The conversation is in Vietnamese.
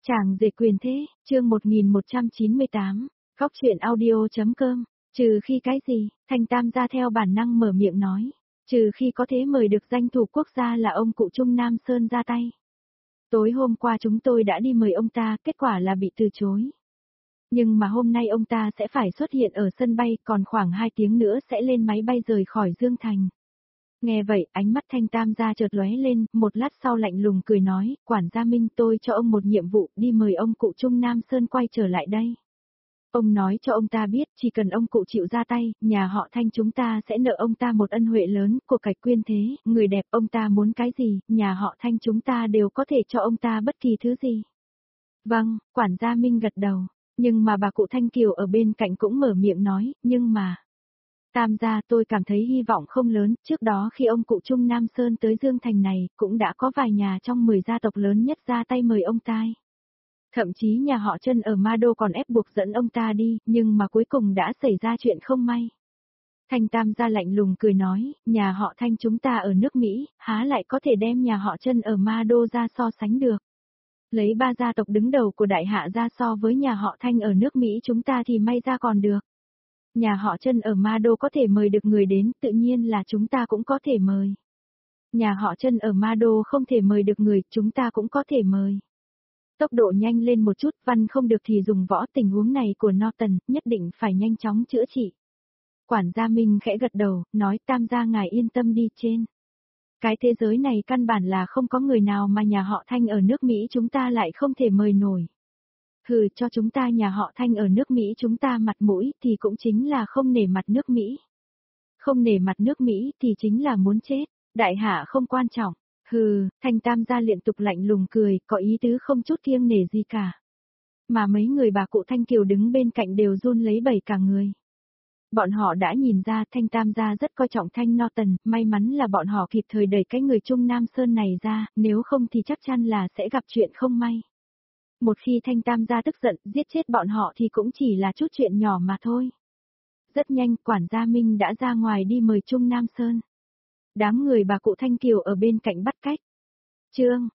Chàng rể quyền thế, chương 1198, góc truyện audio.com, trừ khi cái gì, Thanh Tam gia theo bản năng mở miệng nói, trừ khi có thể mời được danh thủ quốc gia là ông cụ Trung Nam Sơn ra tay. Tối hôm qua chúng tôi đã đi mời ông ta, kết quả là bị từ chối. Nhưng mà hôm nay ông ta sẽ phải xuất hiện ở sân bay, còn khoảng 2 tiếng nữa sẽ lên máy bay rời khỏi Dương Thành. Nghe vậy, ánh mắt Thanh Tam gia chợt lóe lên, một lát sau lạnh lùng cười nói, quản gia Minh, tôi cho ông một nhiệm vụ, đi mời ông cụ Trung Nam Sơn quay trở lại đây. Ông nói cho ông ta biết, chỉ cần ông cụ chịu ra tay, nhà họ Thanh chúng ta sẽ nợ ông ta một ân huệ lớn, của cải quyên thế, người đẹp, ông ta muốn cái gì, nhà họ Thanh chúng ta đều có thể cho ông ta bất kỳ thứ gì. Vâng, quản gia Minh gật đầu, nhưng mà bà cụ Thanh Kiều ở bên cạnh cũng mở miệng nói, nhưng mà... Tam gia, tôi cảm thấy hy vọng không lớn, trước đó khi ông cụ Trung Nam Sơn tới Dương Thành này, cũng đã có vài nhà trong 10 gia tộc lớn nhất ra tay mời ông ta. Thậm chí nhà họ Trân ở Ma Đô còn ép buộc dẫn ông ta đi, nhưng mà cuối cùng đã xảy ra chuyện không may. Thanh Tam gia lạnh lùng cười nói, nhà họ Thanh chúng ta ở nước Mỹ, há lại có thể đem nhà họ Trân ở Ma Đô ra so sánh được. Lấy 3 gia tộc đứng đầu của đại hạ ra so với nhà họ Thanh ở nước Mỹ chúng ta thì may ra còn được. Nhà họ Trân ở Ma Đô có thể mời được người đến, tự nhiên là chúng ta cũng có thể mời. Nhà họ Trân ở Ma Đô không thể mời được người, chúng ta cũng có thể mời. Tốc độ nhanh lên một chút, văn không được thì dùng võ, tình huống này của Norton, nhất định phải nhanh chóng chữa trị. Quản gia Minh khẽ gật đầu, nói Tam gia ngài yên tâm đi trên. Cái thế giới này căn bản là không có người nào mà nhà họ Thanh ở nước Mỹ chúng ta lại không thể mời nổi. Hừ, cho chúng ta nhà họ Thanh ở nước Mỹ chúng ta mặt mũi thì cũng chính là không nể mặt nước Mỹ. Không nể mặt nước Mỹ thì chính là muốn chết, đại hạ không quan trọng. Hừ, Thanh Tam gia liên tục lạnh lùng cười, có ý tứ không chút kiêng nể gì cả. Mà mấy người bà cụ Thanh Kiều đứng bên cạnh đều run lấy bẩy cả người. Bọn họ đã nhìn ra Thanh Tam gia rất coi trọng Thanh Norton, may mắn là bọn họ kịp thời đẩy cái người Trung Nam Sơn này ra, nếu không thì chắc chắn là sẽ gặp chuyện không may. Một khi Thanh Tam gia tức giận, giết chết bọn họ thì cũng chỉ là chút chuyện nhỏ mà thôi. Rất nhanh, quản gia Minh đã ra ngoài đi mời Trung Nam Sơn. Đám người bà cụ Thanh Kiều ở bên cạnh bắt cách. Chương